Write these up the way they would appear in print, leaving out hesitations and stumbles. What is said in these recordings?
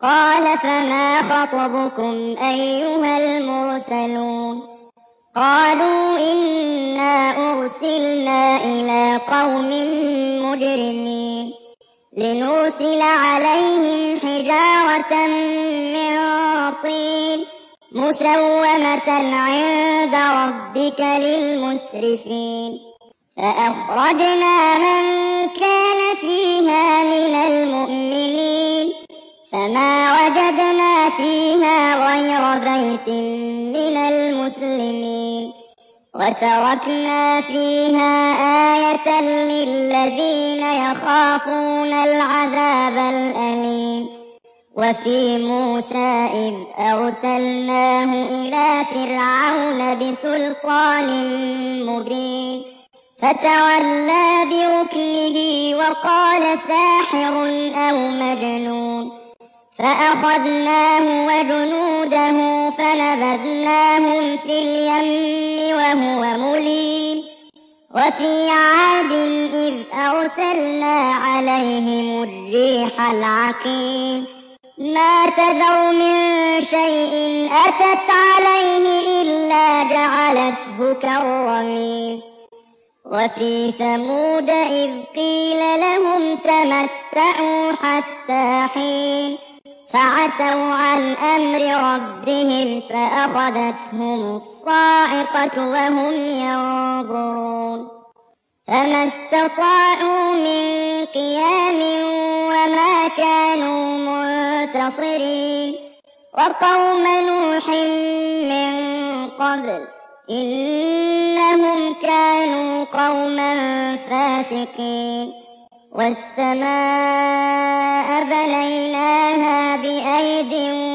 قال فما خطبكم أيها المرسلون قالوا إنا أرسلنا إلى قوم مجرمين لنرسل عليهم حجارة من طين مسومة عند ربك للمسرفين فأخرجنا من كان فيها من المؤمنين فما وجدنا فيها غير بيت من المسلمين وتركنا فيها آية للذين يخافون العذاب الأليم وفي موسى إذ أرسلناه إلى فرعون بسلطان مبين فتولى بركنه وقال ساحر أو مجنون فأخذناه وجنوده فنبذناهم في اليم وهو مليم وفي عاد إذ أرسلنا عليهم الريح العقيم ما تذر من شيء أتت عليه إلا جعلته كالرميم وفي ثمود إذ قيل لهم تمتعوا حتى حين فعتوا عن أمر ربهم فأخذتهم الصاعقة وهم ينظرون فما استطاعوا من قيام وما كانوا منتصرين وقوم نوح من قبل إنهم كانوا قوما فاسقين والسماء بنيناها بأيد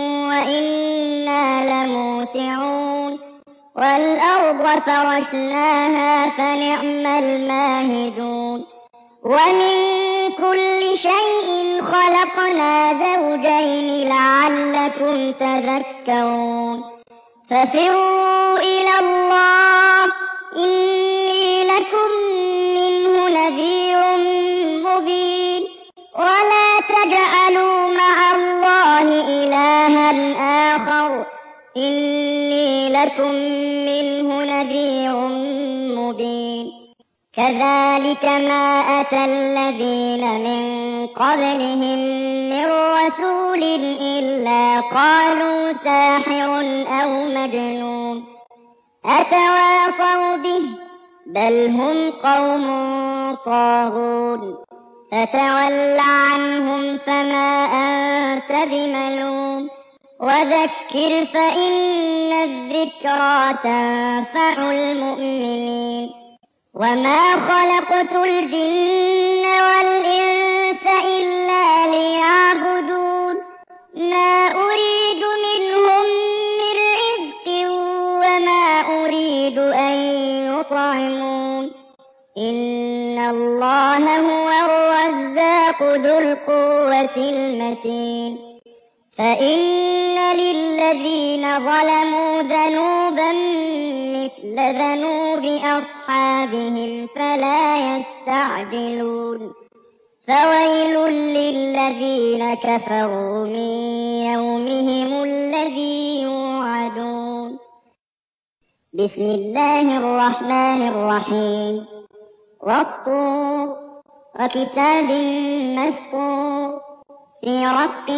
وإنا لموسعون والأرض فرشناها فنعم الماهدون ومن كل شيء خلقنا زوجين لعلكم تذكرون ففروا إلى الله إني لكم منه نذير مبين ولا تجعلوا مع الله إلها آخر إني لكم منه نذير مبين كذلك ما أتى الذين من قبلهم من رسول إلا قالوا ساحر أو مجنون أتواصوا به بل هم قوم طاغون فتول عنهم فما أنت بملوم وذكر فإن الذكرى تنفع المؤمنين وما خلقت الجن والإنس إلا ليعبدون ما أريد منهم من رزق وما أريد أن يطعمون إن الله هو الرزاق ذو القوة المتين فإن للذين ظلموا ذنوبا مثل ذنوب أصحابهم فلا يستعجلون فويل للذين كفروا من يومهم الذي يوعدون بسم الله الرحمن الرحيم والطور وكتاب مسطور في رق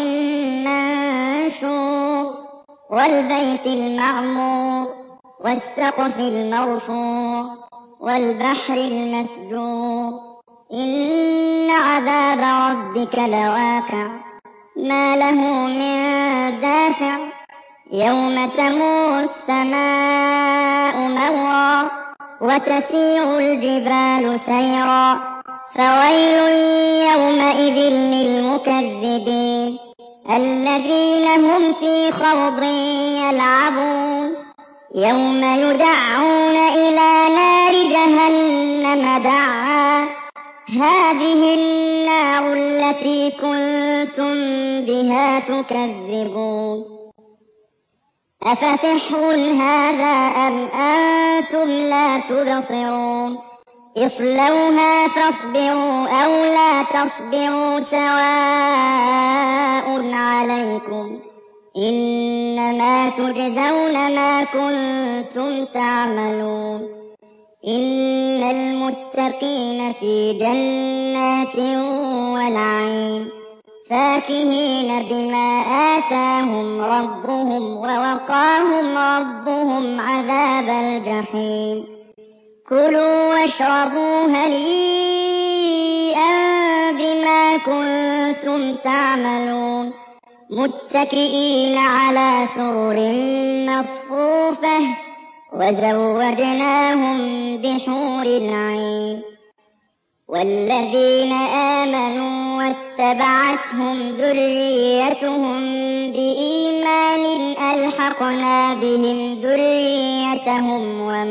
منشور والبيت المعمور والسقف المرفوع والبحر المسجور إن عذاب ربك لواقع ما له من دافع يوم تمور السماء مورا وتسير الجبال سيرا فويل يومئذ للمكذبين الذين هم في خوض يلعبون يوم يدعون إلى نار جهنم دعا هذه النار التي كنتم بها تكذبون أفسحر هذا أم أنتم لا تبصرون اصلوها فاصبروا أو لا تصبروا سواء عليكم إنما تجزون ما كنتم تعملون إن المتقين في جنات ونعيم فاكهين بما آتاهم ربهم ووقاهم ربهم عذاب الجحيم كلوا واشربوا هنيئا بما كنتم تعملون متكئين على سرر مصفوفة وزوجناهم بحور عين والذين آمنوا واتبعتهم ذريتهم بإيمان ألحقنا بهم ذريتهم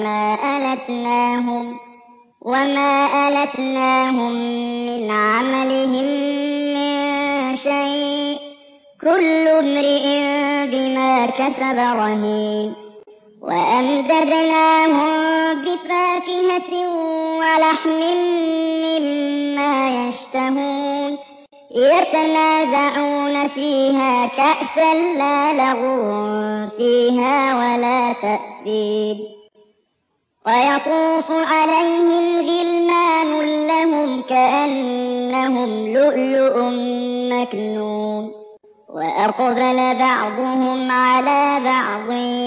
وما ألتناهم من عملهم من شيء كل امرئ بما كسب رهين وأمددناهم بفاكهة ولحم مما يشتهون يتنازعون فيها كأسا لا لغو فيها ولا تأثيم ويطوف عليهم غلمان لهم كأنهم لؤلؤ مكنون وأقبل بعضهم على بعض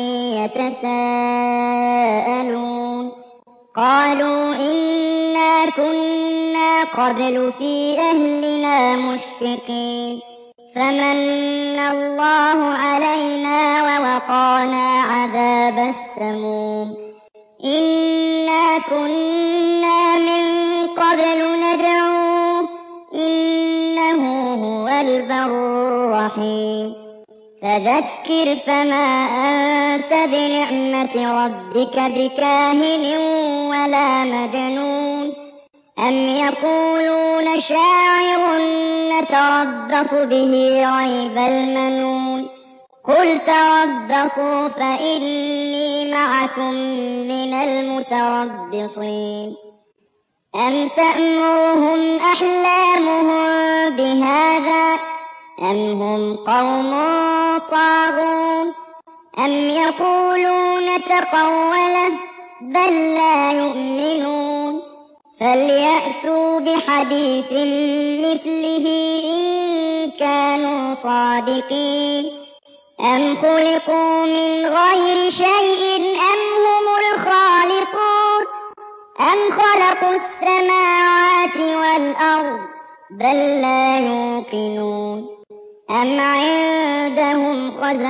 يتساءلون قالوا إنا كنا قبل في أهلنا مشفقين فمن الله علينا ووقانا عذاب السموم إنا كنا من قبل ندعوه إنه هو البر الرحيم فذكر فما أنت بنعمة ربك بكاهن ولا مجنون أم يقولون شاعر نتربص به ريب المنون قل تربصوا فإني معكم من المتربصين أم تأمرهم أحلامهم بهذا أم هم قوم طاغون أم يقولون تقوله بل لا يؤمنون فليأتوا بحديث مثله إن كانوا صادقين أم خلقوا من غير شيء أم هم الخالقون أم خلقوا السماوات والأرض بل لا يوقنون أم عندهم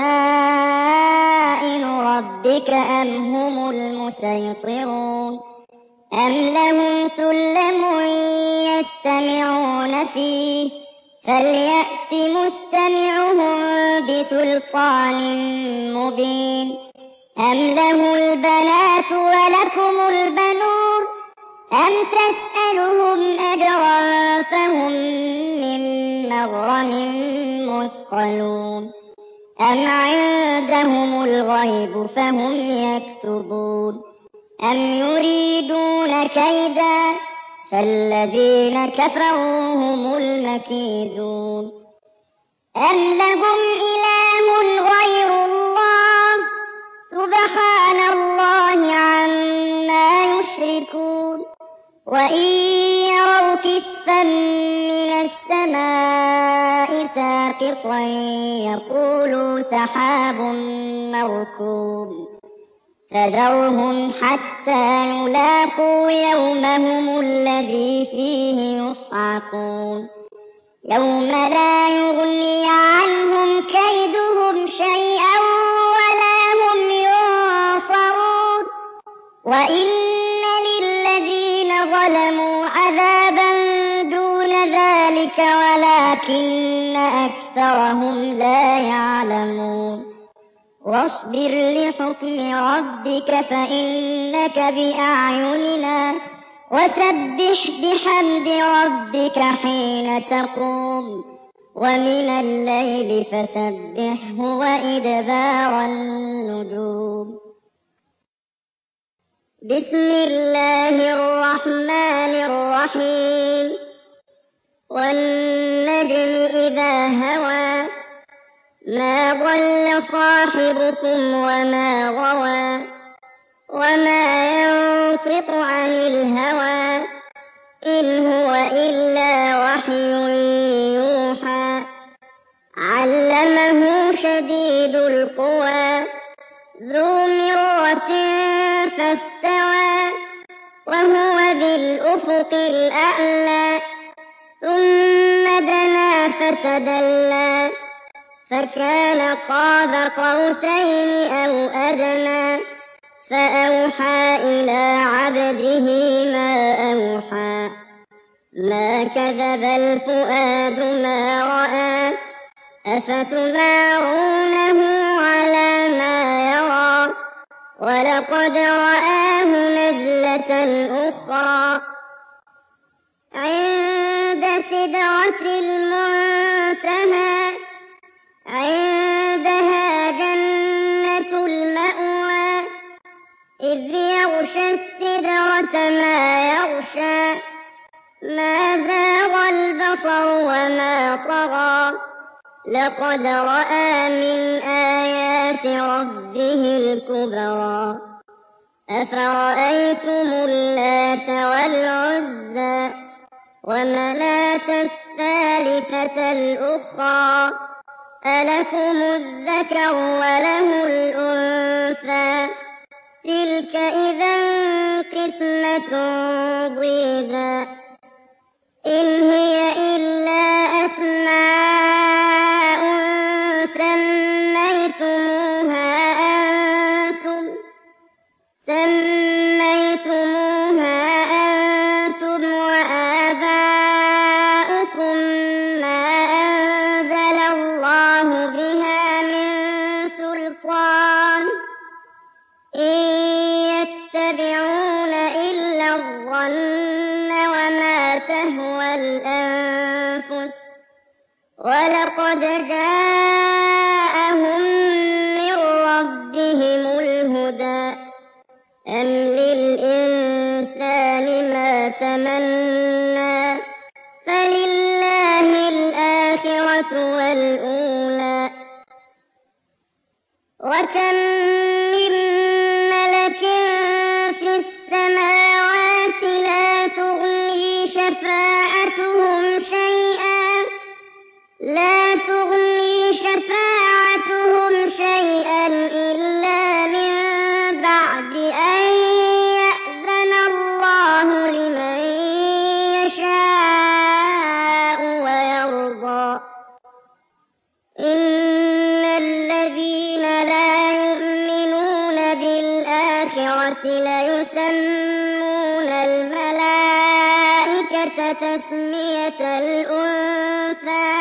خزائن ربك أم هم المسيطرون أم لهم سلم يستمعون فيه فليأت مستمعهم بسلطان مبين أم له البنات ولكم البنون أم تسألهم أجرا فهم من مغرم مثقلون أم عندهم الغيب فهم يكتبون أم يريدون كيدا فالذين كفروا هم المكيدون أم لهم إله غير الله سبحان الله عما يشركون وإن يروا كسفا من السماء ساقطا يقولوا سحاب مركوب فذرهم حتى يلاقوا يومهم الذي فيه يصعقون يوم لا يغني عنهم كيدهم شيئا ولا هم ينصرون وإن للذين ظلموا عذابا دون ذلك ولكن أكثرهم لا يعلمون واصبر لحكم ربك فإنك بأعيننا وسبح بحمد ربك حين تقوم ومن الليل فسبحه وإدبار النجوم بسم الله الرحمن الرحيم والنجم إذا هوى ما ضل صاحبكم وما غوى وما ينطق عن الهوى إن هو إلا وحي يوحى علمه شديد القوى ذو مرة فاستوى وهو بالأفق الأعلى ثم دنا فتدلى فكان قاب قوسين أو أدنى فأوحى إلى عبده ما أوحى ما كذب الفؤاد ما رأى أفتمارونه على ما يرى ولقد رآه نزلة أخرى عند سدرة المنتهى عندها جنة المأوى إذ يغشى السدرة ما يغشى ما زاغ البصر وما طغى لقد رأى من آيات ربه الكبرى أفرأيتم اللات والعزى ومناة الثالثة الأخرى ألكم الذكر وله الأنثى تلك إذا قسمة ضيزى إن هي إلا أسماء سميتموها أنتم وآباؤكم ما أنزل الله بها من سلطان إن يتبعون إلا الظن وما تهوى الأنفس ولقد جاءهم من ربهم الهدى أم للإنسان ما تمنى فلله الآخرة والأولى وكم من ملك في السماوات لا تغني شفاعتهم شيئا إلا من بعد أن يأذن الله لمن يشاء ويرضى إن الذين لا يؤمنون بالآخرة ليسمون الملائكة تسمية الأنثى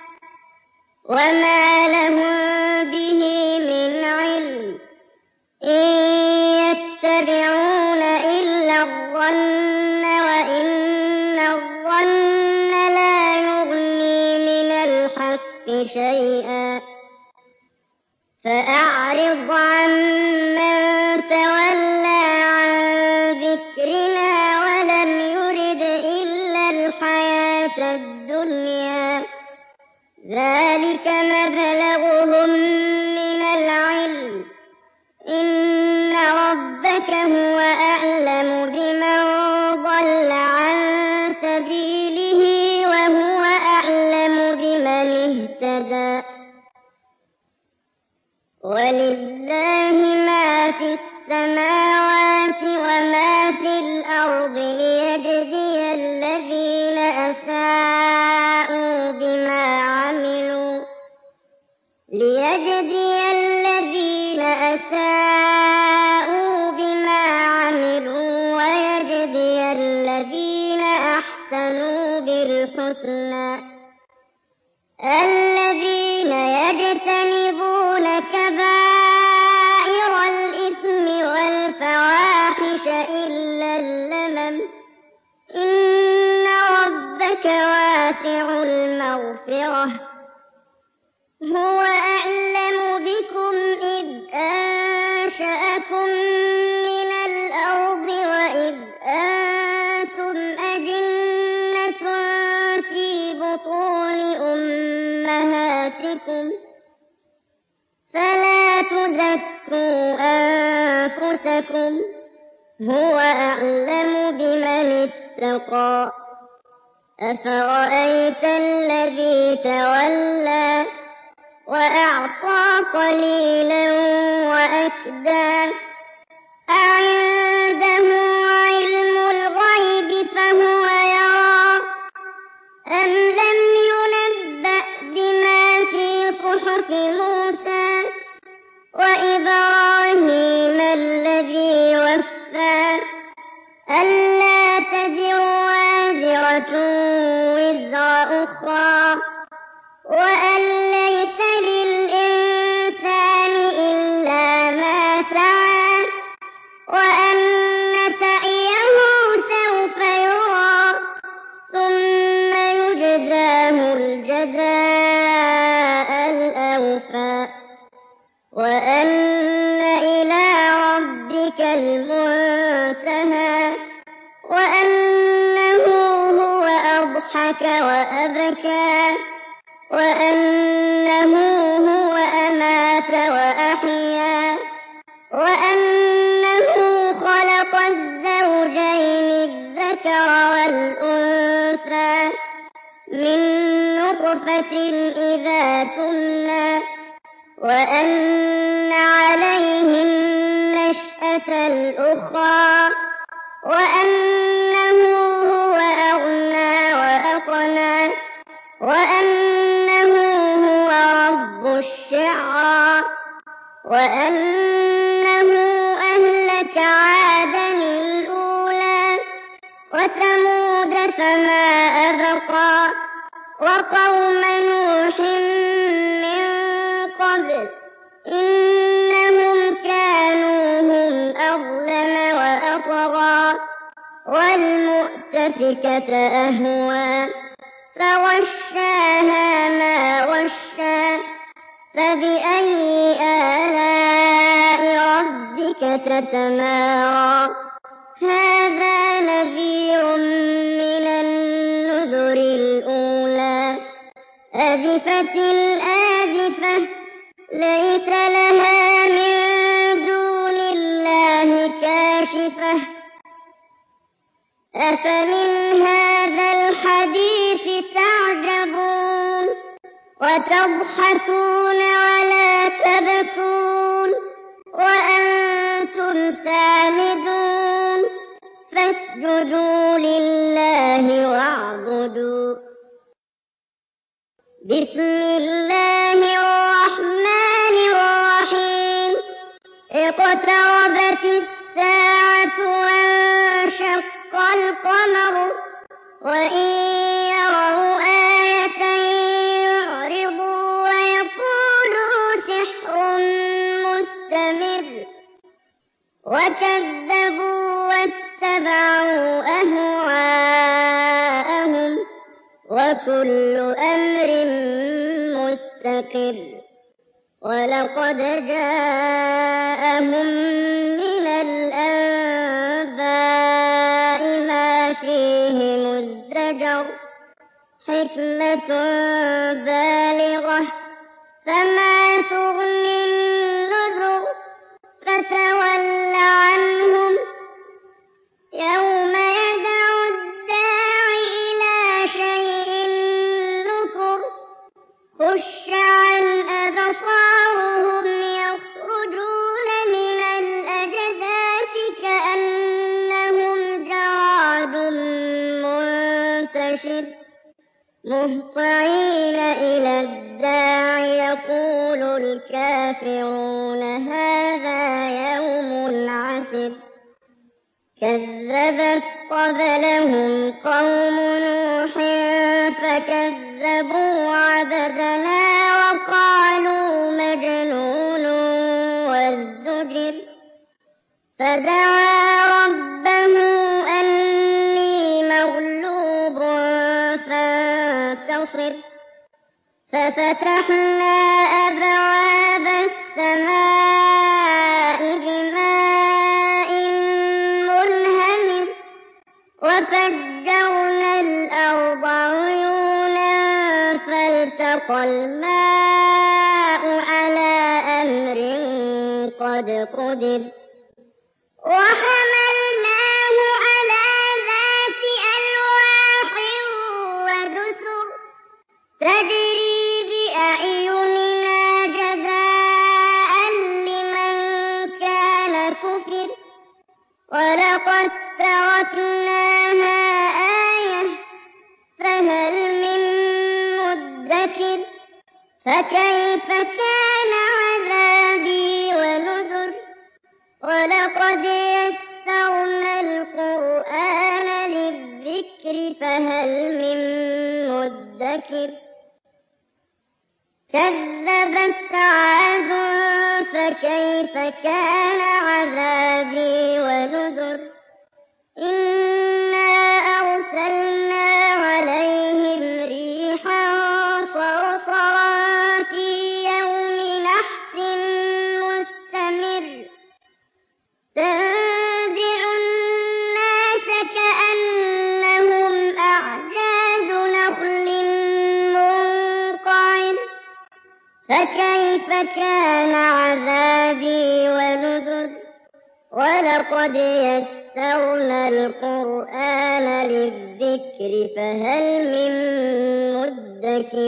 وما لهم به من علم إن يتبعون إلا الظن وإن الظن لا يغني من الحق شيئا فأعرض عمن تولى عن ذكرنا ولم يرد إلا الحياة الدنيا ذلك مبلغهم من العلم إن ربك هو أعلم بمن ضل عن سبيله وهو أعلم بمن اهتدى ولله ما في السماوات وما في الأرض ليجزي الذين أساءوا بما عملوا ويجزي الذين أحسنوا بالحسنى الذين يجتنبون كبائر الإثم والفواحش إلا اللمم إن ربك واسع المغفرة هو أعلم بكم إذ أنشأكم من الأرض فلا تزكوا أنفسكم هو أعلم بمن اتقى أفرأيت الذي تولى وأعطى قليلا وأكدى أعنده علم الغيب فهو يرى أم لم ينبأ بما في صحف موسى وإبراهيم الذي وفى ألا تزر وازرة وزر أخرى وأن ليس للإنسان إلا ما سعى وأن سعيه سوف يرى ثم يجزاه الجزاء الأوفى وأن إلى ربك المنتهى وأنه هو أضحك وأبكى وأنه هو أمات وأحيا وأنه خلق الزوجين الذكر والأنثى من نطفة إذا تمنى وأن عليه النشأة الأخرى وأنه هو أغنى وأقنى وأنه هو رب الشعرى وأنه أهلك عادا الأولى وثمود فما أبقى وقوم نوح من قبل إنهم كانوا هم أظلم وأطغى والمؤتفكة أهوى فغشاها ما غشى فبأي آلاء ربك تتمارى هذا نذير من النذر الأولى أزفت الآزفة ليس لها من دون الله كاشفة أفمن هذا الحديث تعجبون وتضحكون ولا تبكون وأنتم سامدون فاسجدوا لله واعبدوا بسم الله الرحمن الرحيم اقتربت الساعة وانشق القمر وإن يروا آية يعرضوا ويقولوا سحر مستمر وكذبوا واتبعوا أهواءهم وكل أمر مستقر ولقد جاءهم من الأنباء ما فيه مزدجر حكمة بالغة فما تغني النذر فتول عنهم يوم يدعو الداعي إلى شيء نكر خش عن أبصارهم يخرجون من الأجداث كأنهم جراد منتشر مهطعين إلى الداع يقول الكافرون هذا يوم عسر كذبت قبلهم قوم نوح فكذبوا عبدنا وقالوا مجنون وازدجر فدعا ربه أني مغلوب فانتصر ففتحنا أبواب السماء بماء منهمر وفجرنا الأرض عيونا فالتقى الماء على أمر قد قدر وحملناه على ذات ألواح ودسر تجري بأعيننا جزاء لمن كان كفر ولقد تركناها آية فهل من مدكر فكيف كان عذابي ونذر ولقد يسرنا القرآن للذكر فهل من مدكر كذبت عاد فكيف كان عذابي ونذر إنا أرسلنا عليهم ريحا صرصرا في يوم نحس مستمر تنزع الناس كأنهم أعجاز نخل منقعر فكيف كان عذابي ونذر ولقد يسرنا القرآن للذكر فهل من مدكر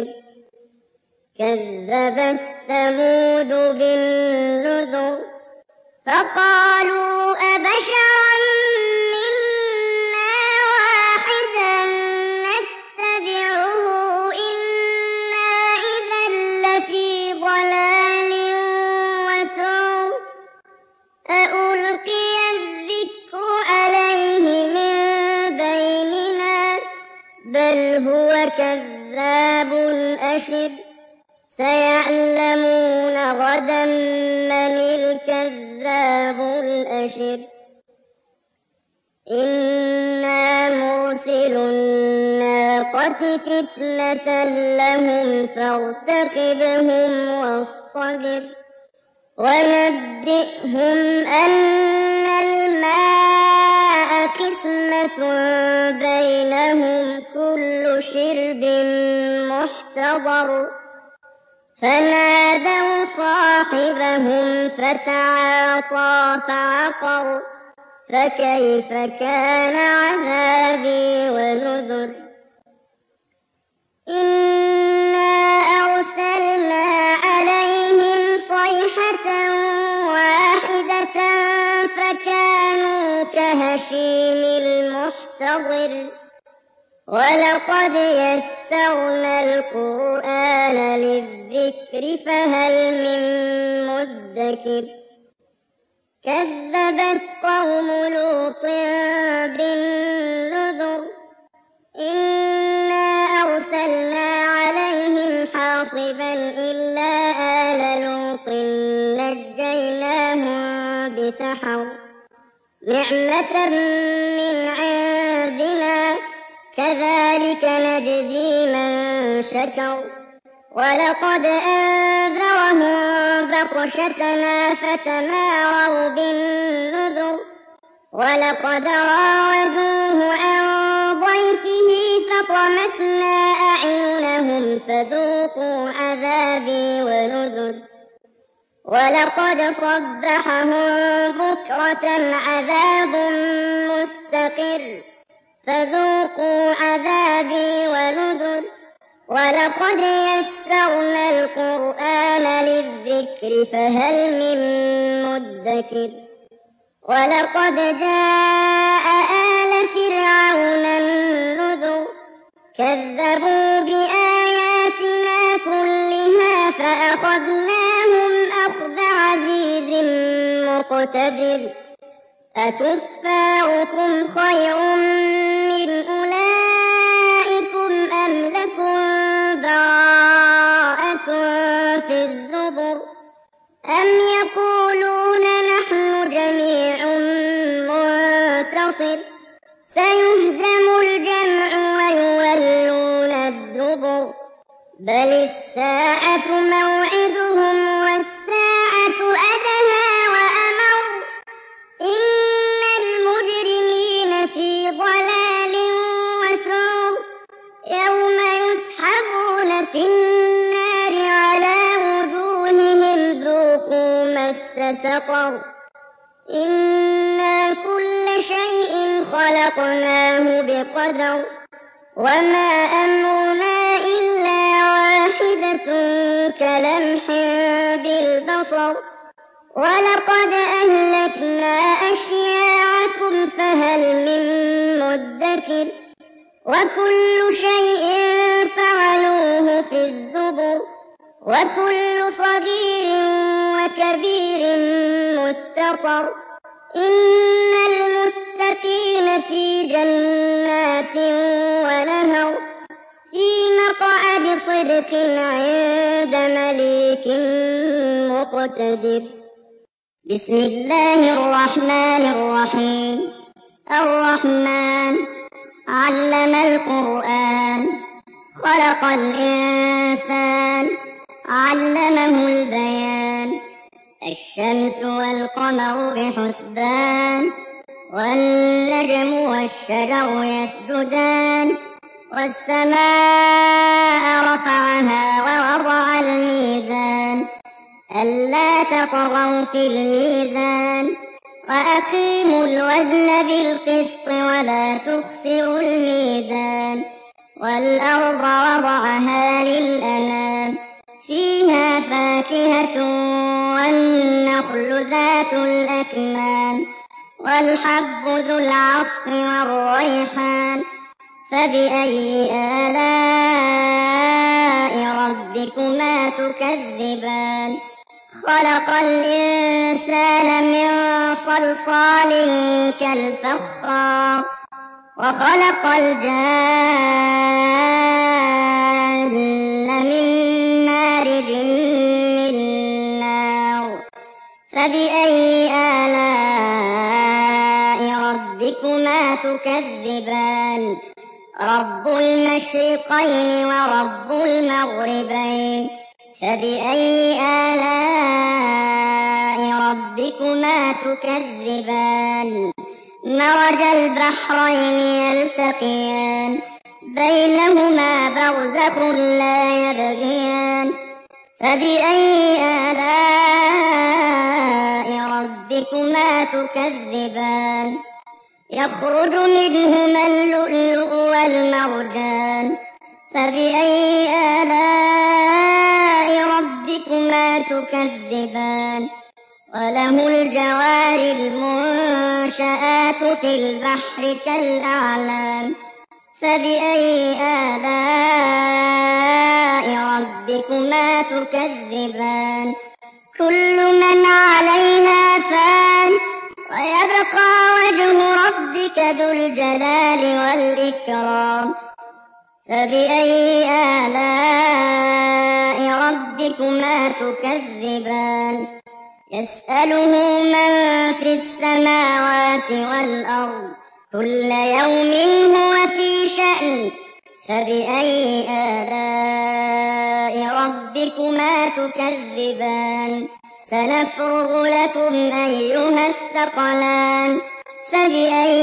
كذبت ثمود بالنذر فقالوا أبشرا منا واحدا نتبعه إنا إذا لفي ضلال وسعر ألقي الذكر عليه من بيننا بل هو كذاب أشر سيعلمون غدا من الكذاب الأشر إنا مرسل الناقة فتنة لهم فارتقبهم واصطبر ونبئهم أن الماء قسمة بينهم كل شرب محتضر فنادوا صاحبهم فتعاطى فعقر فكيف كان عذابي ونذر إنا أرسلنا عليهم صيحة واحدة فكانوا كهشيم المحتضر ولقد يسرنا القرآن للذكر فهل من مدكر كذبت قوم لوط بالنذر إنا أرسلنا عليهم حاصبا إلا آل لوط نجيناهم بسحر نعمة من عندنا كذلك نجزي من شكر ولقد أنذرهم بطشتنا فتماروا بالنذر ولقد راودوه عن ضيفه فطمسنا أعينهم فذوقوا عذابي ونذر ولقد صبحهم بكرة عذاب مستقر فذوقوا عذابي ونذر ولقد يسرنا القرآن للذكر فهل من مدكر ولقد جاء آل فرعون النذر كذبوا بآياتنا كلها فأخذناهم أخذ عزيز مقتدر أكفاركم خير من أولئكم أم لكم براءة في الزبر أم يقولون نحن جميع منتصر سيهزم الجمع ويولون الدبر بل الساعة موعدهم والساعة أدهى وأمر إن المجرمين في ضلال وسعر يوم يسحبون في النار على وجوههم ذوقوا مس سقر إنا كل شيء خلقناه بقدر وما أمرنا إلا واحدة كلمح بالبصر ولقد أهلكنا أشياعكم فهل من مدكر وكل شيء فعلوه في الزبر وكل صغير وكبير مستطر إن المتقين في جنات ونهر في مقعد صدق عند مليك مقتدر. بسم الله الرحمن الرحيم. الرحمن علم القرآن خلق الإنسان علمه البيان الشمس والقمر بحسبان والنجم والشجر يسجدان والسماء رفعها ووضع الميزان ألا تطغوا في الميزان وأقيموا الوزن بالقسط ولا تخسروا الميزان والأرض وضعها للأنام فيها فاكهة والنخل ذات الأكمام والحب ذو العصف والريحان فبأي آلاء ربكما تكذبان خلق الإنسان من صلصال كالفخار وخلق الجان من مارج من نار فبأي آلاء ربكما تكذبان رب المشرقين ورب المغربين فبأي آلاء ربكما تكذبان مرج البحرين يلتقيان بينهما برزخ لا يبغيان فبأي آلاء ربكما تكذبان يخرج منهما اللؤلؤ والمرجان فبأي آلاء ربكما تكذبان وله الجوار المنشآت في البحر كالأعلام فبأي آلاء ربكما تكذبان كل من عليها فان ويبقى وجه ربك ذو الجلال والإكرام فبأي آلاء ربكما تكذبان يسأله من في السماوات والأرض كل يوم هو في شأن فبأي آلاء ربكما تكذبان سنفرغ لكم أيها الثقلان فبأي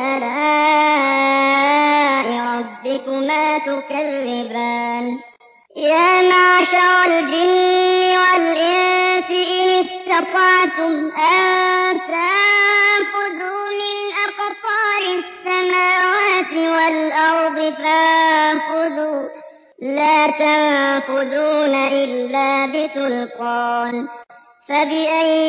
آلاء ربكما تكذبان يا معشر الجن والإنس إن استطعتم أن تنفذوا من أقطار السماوات والأرض فانفذوا لا تنفذون إلا بسلطان فبأي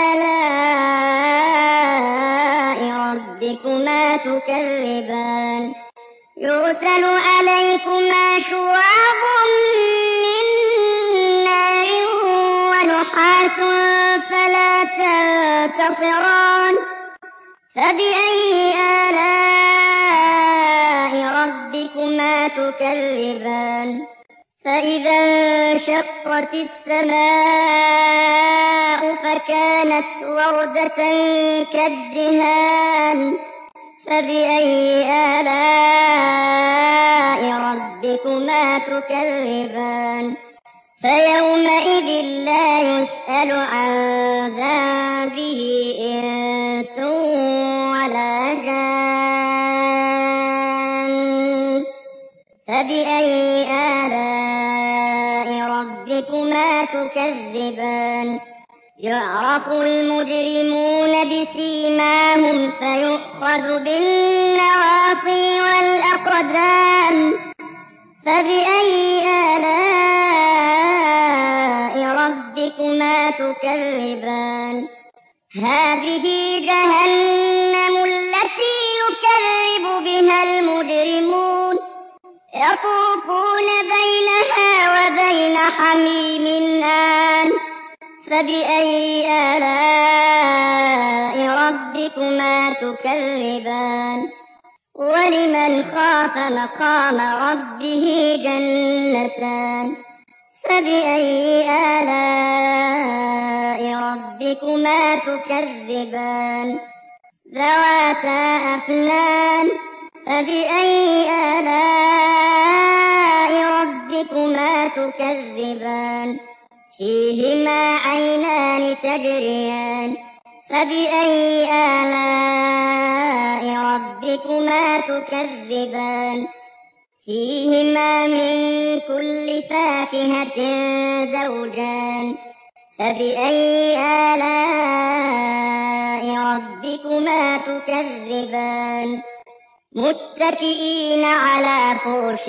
آلاء ربكما تكذبان يرسل عليكما شواظ من نار ونحاس فلا تنتصران فبأي آلاء ربكما تكذبان فإذا انشقت السماء فكانت وردة كالدهان فبأي آلاء ربكما تكذبان فيومئذ لا يسأل عن ذنبه إنس ولا جان فبأي آلاء ربكما تكذبان يعرف المجرمون بسيماهم فيؤخذ بالنواصي والأقدام فبأي آلاء ربكما تكذبان هذه جهنم التي يكذب بها المجرمون يطوفون بينها وبين حميم آن فبأي آلاء ربكما تكذبان ولمن خاف مقام ربه جنتان فبأي آلاء ربكما تكذبان ذواتا أفنان فبأي آلاء ربكما تكذبان فيهما عينان تجريان فبأي آلاء ربكما تكذبان فيهما من كل فاكهة زوجان فبأي آلاء ربكما تكذبان متكئين على فرش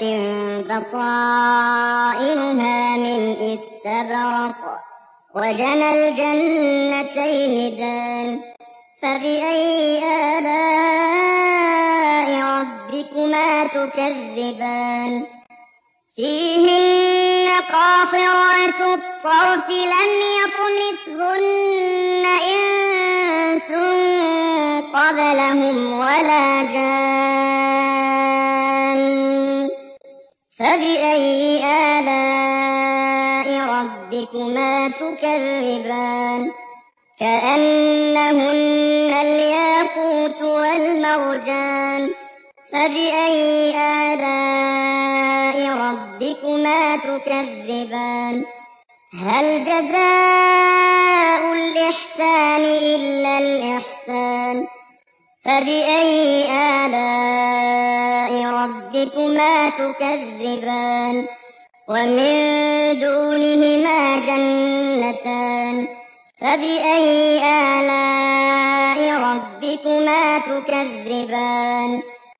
بطائنها من استبرق وجنى الجنتين دان فبأي آلاء ربكما تكذبان فيهن قاصرات الطرف لم يطمثهن إنس قبلهم ولا جان فبأي آلاء ربكما تكذبان كأنهن الياقوت والمرجان فبأي آلاء ربكما تكذبان هل جزاء الإحسان إلا الإحسان فبأي آلاء ربكما تكذبان ومن دونهما جنتان فبأي آلاء ربكما تكذبان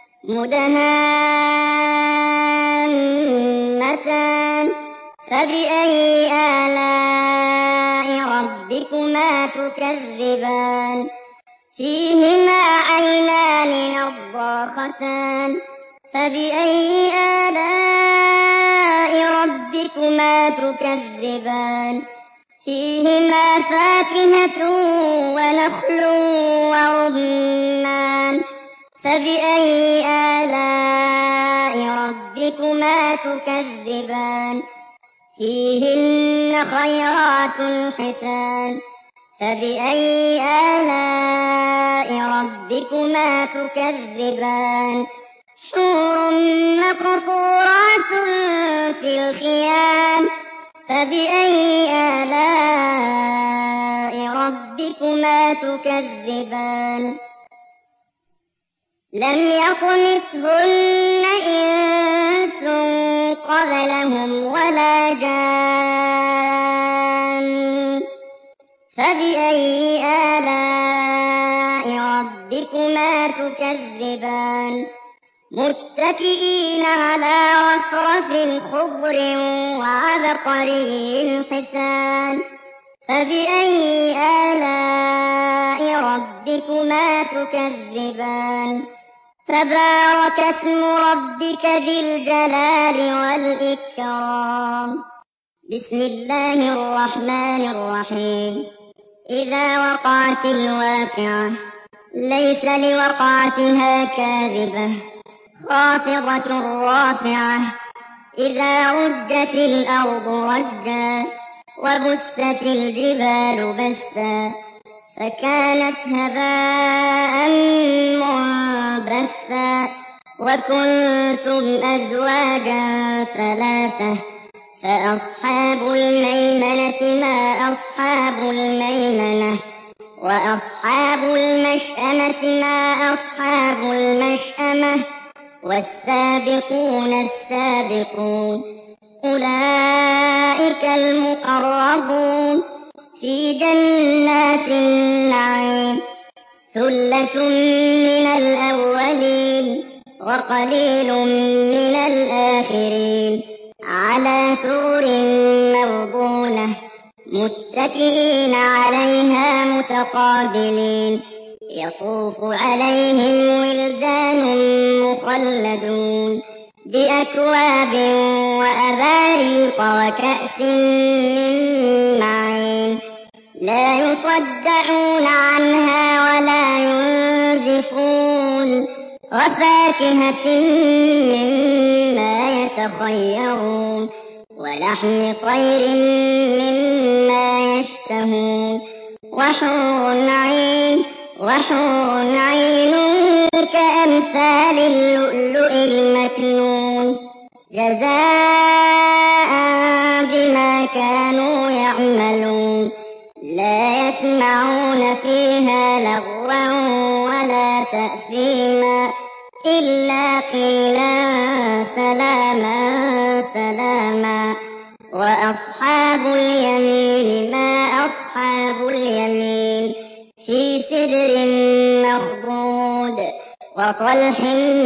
مدهامتان فبأي آلاء ربكما تكذبان فيهما عينان نضاختان فبأي آلاء ربكما تكذبان فيهما فاكهة ونخل ورمان فبأي آلاء ربكما تكذبان فيهن خيرات حسان فبأي آلاء ربكما تكذبان حور مقصورات في الخيام فبأي آلاء ربكما تكذبان لم يطمثهن إنس قبلهم ولا جان فبأي آلاء ربكما تكذبان متكئين على رفرف خضر وعبقري حسان فبأي آلاء ربكما تكذبان تبارك اسم ربك ذي الجلال والإكرام بسم الله الرحمن الرحيم إذا وقعت الواقعة ليس لوقعتها كاذبة خافضة رافعة إذا رجت الأرض رجا وبست الجبال بسا فكانت هباء منبثا وكنتم أزواجا ثلاثة فأصحاب الميمنة ما أصحاب الميمنة وأصحاب المشأمة ما أصحاب المشأمة والسابقون السابقون أولئك المقربون في جنات النعيم ثلة من الأولين وقليل من الآخرين على سرر موضونة متكئين عليها متقابلين يطوف عليهم ولدان مخلدون بأكواب وأباريق وكأس من معين لا يصدعون عنها ولا ينزفون وفاكهة مما يتخيرون ولحم طير مما يشتهون وحور عين كأمثال اللؤلؤ المكنون جزاء بما كانوا يعملون لا يسمعون فيها لغوا ولا تأثيما إلا قيلا سلاما سلاما وأصحاب اليمين ما أصحاب اليمين في سدر مخضود وطلح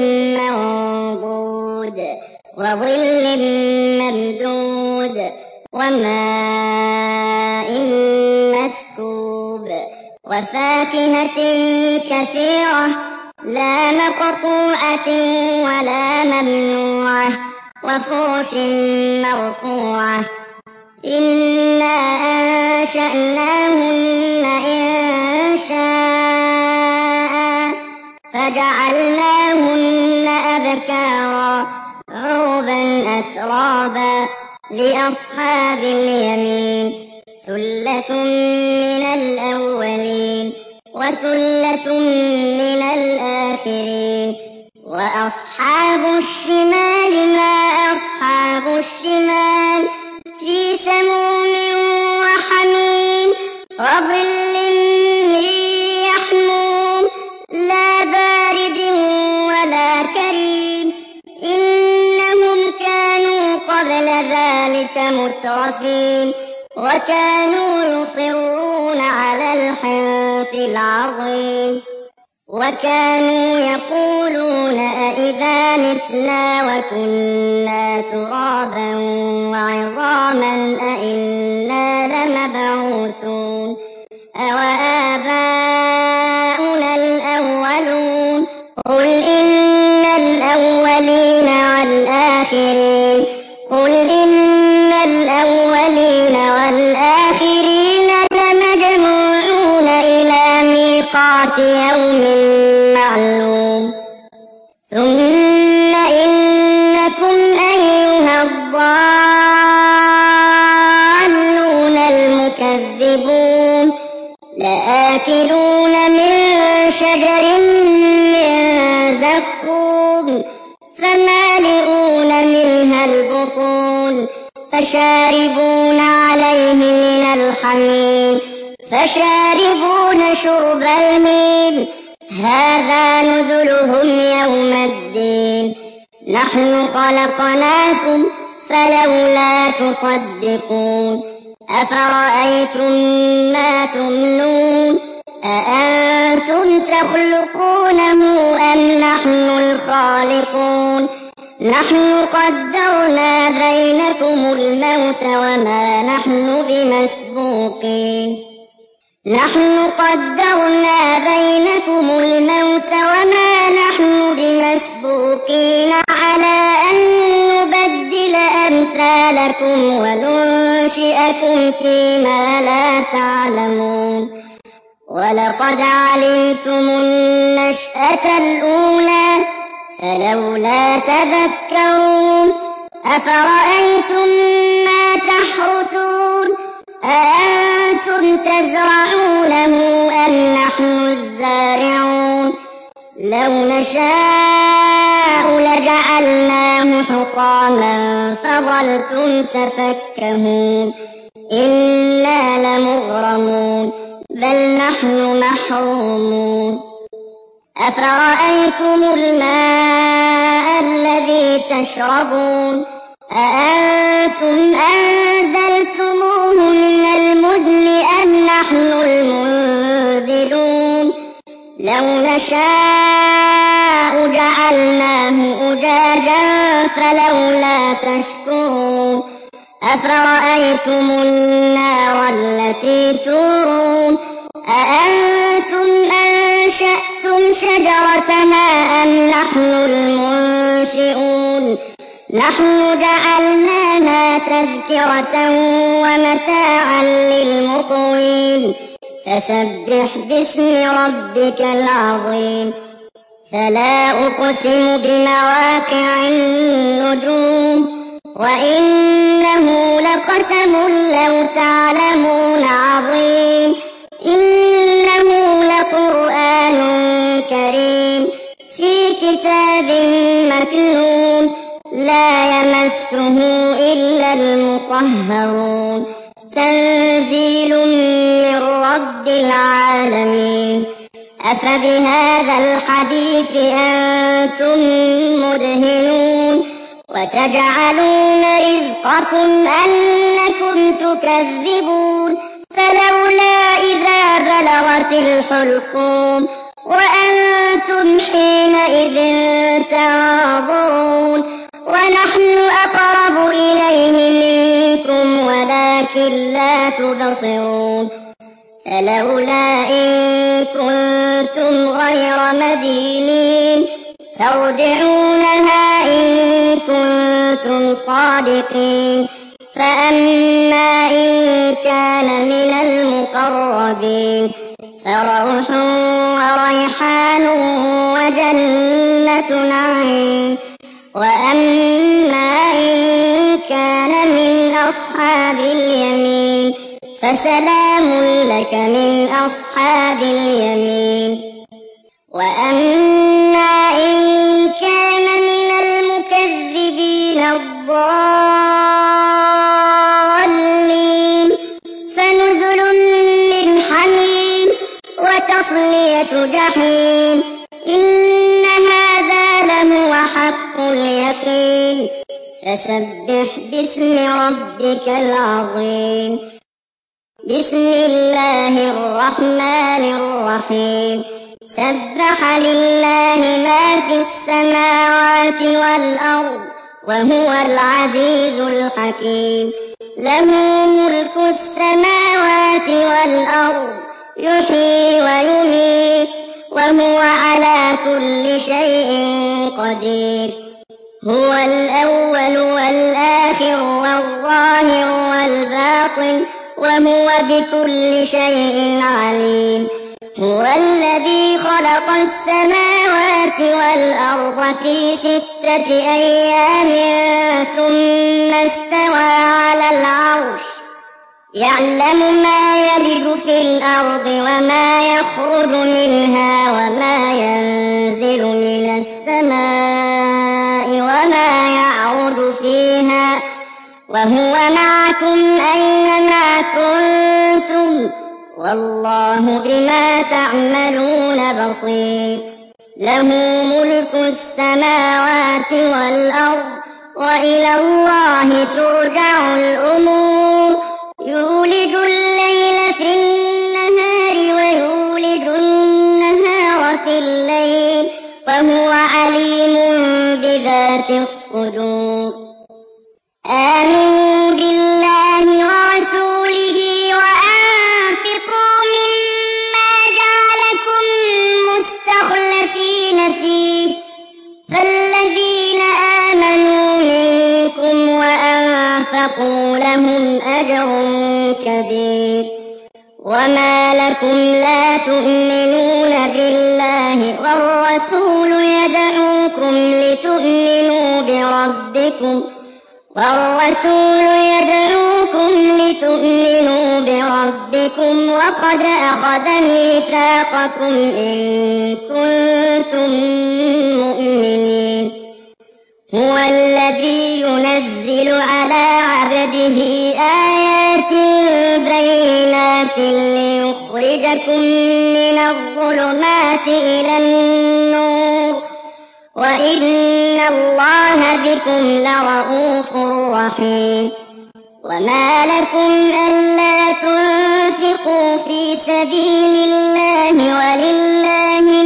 منضود وظل ممدود وماء مسكوب وفاكهة كثيرة لا مقطوعة ولا ممنوعة وفرش مرفوعة إنا أنشأناهن إنشاء فجعلناهن أبكارا عربا أترابا لأصحاب اليمين ثلة من الأولين وثلة من الآخرين وأصحاب الشمال ما أصحاب الشمال في سموم وحميم وظل من يحموم لا بارد ولا كريم إنهم كانوا قبل ذلك مترفين وكانوا يصرون على الحنث العظيم وكانوا يقولون أئذا متنا وكنا ترابا وعظاما أئنا لمبعوثون أوآباؤنا الأولون قل إن الأولين والآخرين قل إن الأولين والآخرين لمجموعون إلى ميقات يوم معلوم ثم إنكم أيها الضالون المكذبون لآكلون من شجر من زقوم فمالئون منها البطون فشاربون عليه من الحميم فشاربون شرب الهيم هذا نزلهم يوم الدين نحن خلقناكم فلولا تصدقون أفرأيتم ما تمنون أأنتم تخلقونه أم نحن الخالقون نحن قدرنا بينكم الموت وما نحن بمسبوقين على أن نبدل أمثالكم وننشئكم فيما لا تعلمون ولقد علمتم النشأة الأولى فلولا تذكرون أفرأيتم ما تحرثون أأنتم تزرعونه أم نحن الزارعون لو نشاء لجعلناه حطاما فظلتم تفكهون إنا لمغرمون بل نحن محرومون أفرأيتم الماء الذي تشربون أأنتم أنزلتموه من المزن أم لو نشاء جعلناه أجاجا فلولا تشكرون أفرأيتم النار التي تورون أأنتم أنشأتم شجرتها أم نحن المنشئون نحن جعلناها تذكرة ومتاعا للمقوين فسبح باسم ربك العظيم فلا أقسم بمواقع النجوم وإنه لقسم لو تعلمون عظيم إنه لقرآن كريم في كتاب مكنون لا يمسه إلا المطهرون تنزيل من رب العالمين أفبهذا الحديث أنتم مدهنون وتجعلون رزقكم أنكم تكذبون فلولا إذا بلغت الحلقوم وأنتم حينئذ تنظرون ونحن أقرب إليه منكم ولكن لا تبصرون فلولا إن كنتم غير مدينين ترجعونها إن كنتم صادقين فأما إن كان من المقربين فروح وريحان وجنة نعيم وأما إن كان من أصحاب اليمين فسلام لك من أصحاب اليمين وأما إن كان من المكذبين الضالين فنزل من حميم وتصلية جحيم إن هذا لهو حق اليقين فسبح باسم ربك العظيم بسم الله الرحمن الرحيم سبح لله ما في السماوات والأرض وهو العزيز الحكيم له ملك السماوات والأرض يحيي ويميت وهو على كل شيء قدير هو الأول والآخر والظاهر والباطن وهو بكل شيء عليم هو الذي خلق السماوات والأرض في 6 أيام ثم استوى على العرش يعلم ما يلج في الأرض وما يخرج منها وما ينزل من السماء وما يعرج فيها وهو معكم أينما كنتم والله بما تعملون بصير له ملك السماوات والأرض وإلى الله ترجع الأمور يولج الليل في النهار ويولج النهار في الليل وهو عليم بذات الصدور آمنوا بالله ورسوله وأنفقوا مما جعلكم مستخلفين فيه فالذين آمنوا منكم وأنفقوا لهم أجر كبير وما لكم لا تؤمنون بالله والرسول يدعوكم لتؤمنوا بربكم وقد أخذ ميثاقكم إن كنتم مؤمنين هو الذي ينزل على عبده آيات بينات ليخرجكم من الظلمات إلى النور وإن الله بكم لرءوف رحيم وما لكم ألا تنفقوا في سبيل الله ولله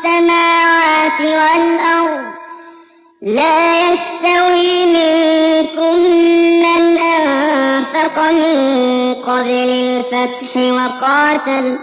السماوات والأرض لا يستوي منكم من أنفق من قبل الفتح وقاتل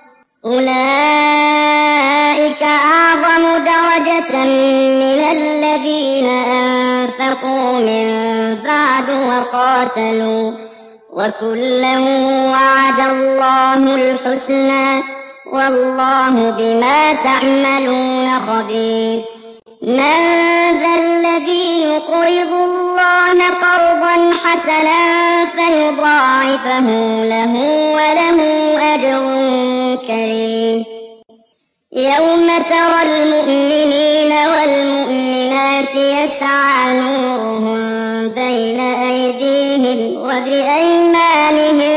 أولئك أعظم درجة من الذين أنفقوا من بعد وقاتلوا وكلا وعد الله الحسنى والله بما تعملون خبير من ذا الذي يقرض الله قرضا حسنا فيضاعفه له وله أجر كريم يوم ترى المؤمنين والمؤمنات يسعى نورهم بين أيديهم وبأيمانهم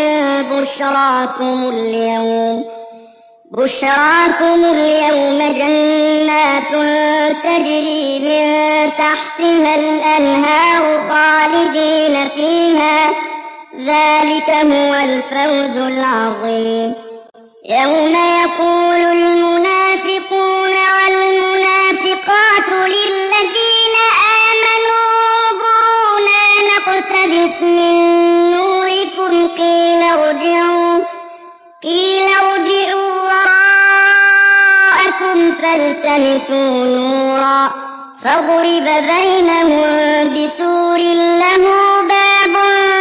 بشراكم اليوم جنات تجري من تحتها الأنهار خالدين فيها ذلك هو الفوز العظيم يوم يقول المنافقون والمنافقات للذين آمنوا انظرونا نقتبس من نوركم قيل ارجعوا وراءكم فالتمسوا نورا فضرب بينهم بسور له باب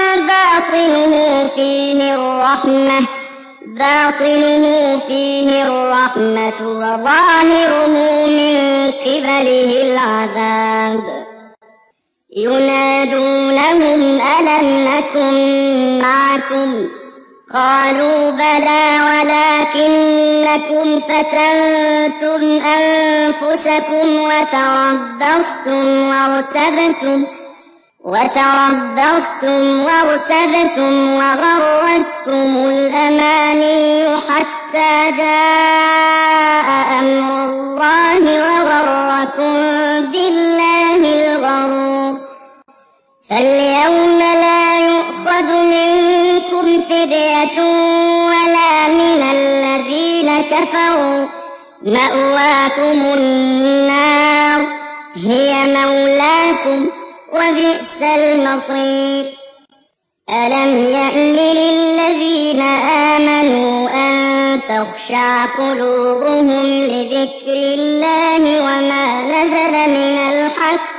باطنه فيه الرحمة وظاهره من قبله العذاب ينادونهم ألم نكن معكم قالوا بلى ولكنكم فتنتم أنفسكم وتربصتم وارتبتم وغرتكم الأماني حتى جاء أمر الله وغركم بالله الغرور فاليوم لا يؤخذ منكم فدية ولا من الذين كفروا مأواكم النار هي مولاكم وبئس المصير ألم يأن للذين آمنوا أن تخشع قلوبهم لذكر الله وما نزل من الحق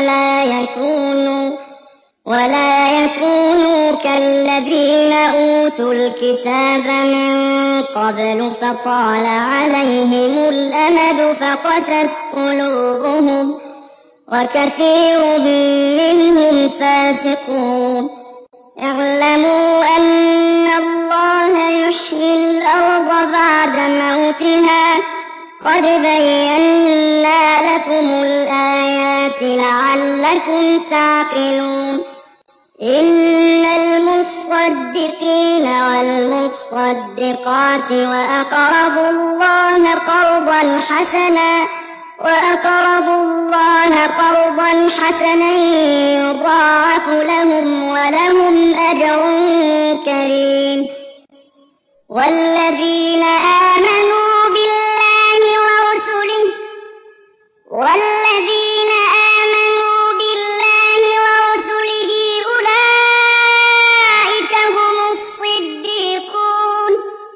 ولا يكونوا كالذين أوتوا الكتاب من قبل فطال عليهم الأمد فقست قلوبهم وكثير منهم فاسقون اعلموا أن الله يحيي الأرض بعد موتها قد بينا لكم الآيات لعلكم تعقلون إن المصدقين والمصدقات وأقرضوا الله قرضا حسنا يضاعف لهم ولهم أجر كريم والذين آمنوا بالله ورسله أولئك هم الصديقون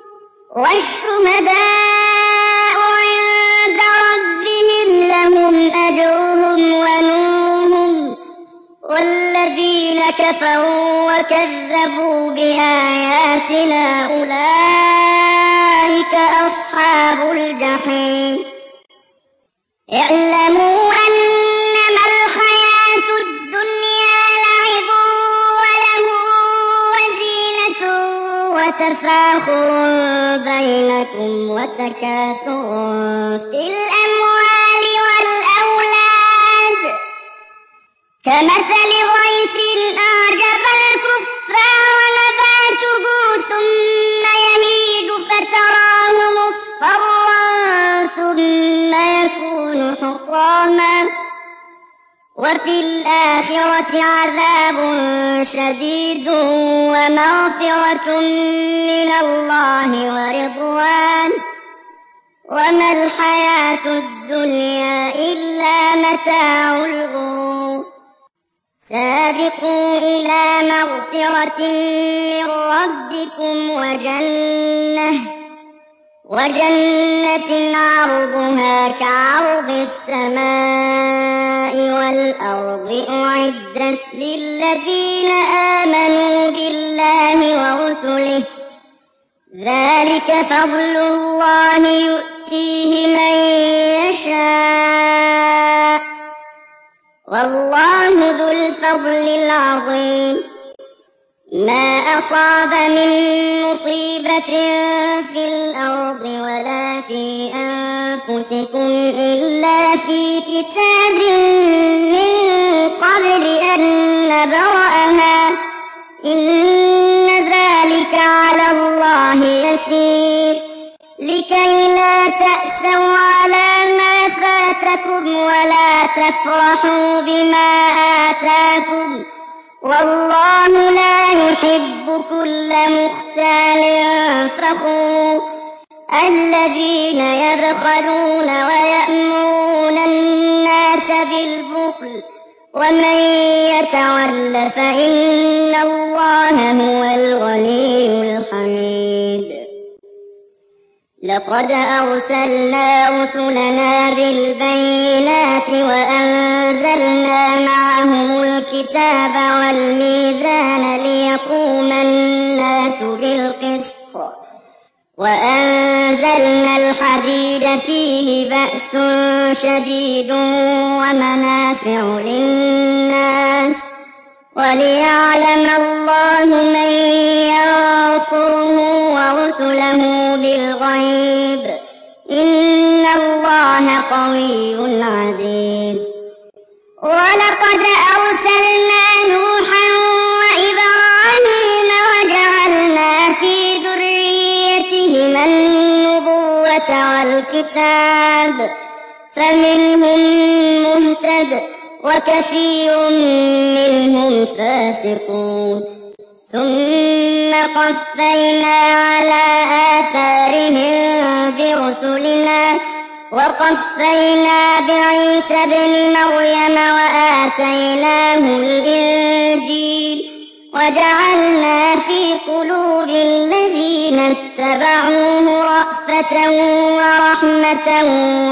والشهداء عند ربهم لهم أجرهم ونورهم والذين كفروا وكذبوا بآياتنا أولئك أصحاب الجحيم اعلموا أنما الحياة الدنيا لعب وله وزينة وتفاخر بينكم وتكاثر في الأموال والأولاد كمثل غيث أعجب الكفار نباته ثم يهيج فتراه مصفرا ثم يكون حطاما وفي الآخرة عذاب شديد ومغفرة من الله وما الحياة الدنيا إلا متاع الغرور سابقوا إلى مغفرة من ربكم وجنة عرضها كعرض السماء والأرض أعدت للذين آمنوا بالله ورسله ذلك فضل الله يؤتيه من يشاء والله ذو الفضل العظيم ما أصاب من مصيبة في الأرض ولا في أنفسكم إلا في كتاب من قبل أن نبرأها إن ذلك على الله يسير لكي لا تأسوا على ما فاتكم ولا تفرحوا بما آتاكم والله لا يحب كل مختال فخور الذين يبخلون ويأمرون الناس بالبخل ومن يتول فإن الله هو الغني الحميد لقد أرسلنا رسلنا بالبينات وأنزلنا معهم الكتاب والميزان ليقوم الناس بالقسط وأنزلنا الحديد فيه بأس شديد ومنافع للناس وليعلم الله من ينصره ورسله بالغيب إن الله قوي عزيز ولقد أرسلنا نوحا وإبراهيم وجعلنا في ذريتهما النبوة والكتاب فمنهم مهتد وكثير منهم فاسقون ثم قفينا على آثارهم برسلنا وقفينا بعيسى ابن مريم وآتيناه الإنجيل وجعلنا في قلوب الذين اتبعوه رأفة ورحمة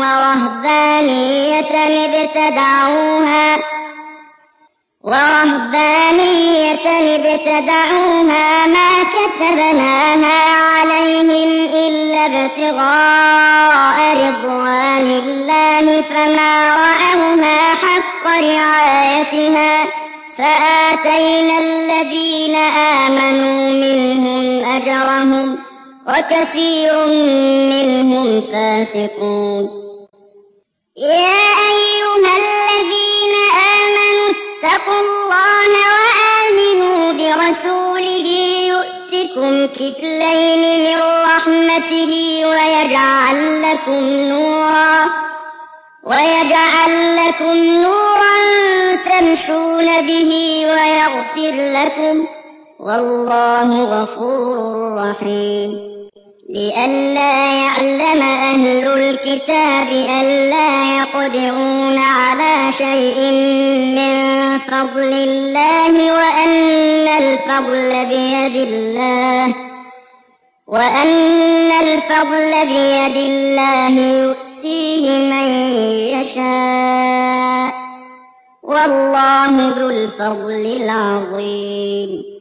ورهبانية ابتدعوها ما كتبناها عليهم إلا ابتغاء رضوان الله فما رأوها حق رعايتها فآتينا الذين آمنوا منهم أجرهم وكثير منهم فاسقون يا أيها الذين آمنوا اتقوا الله وآمنوا برسوله يؤتكم كفلين من رحمته ويجعل لكم نورا تمشون به ويغفر لكم والله غفور رحيم لئلا يعلم أهل الكتاب ألا يقدرون على شيء من فضل الله وأن الفضل بيد الله يؤتيه من يشاء والله ذو الفضل العظيم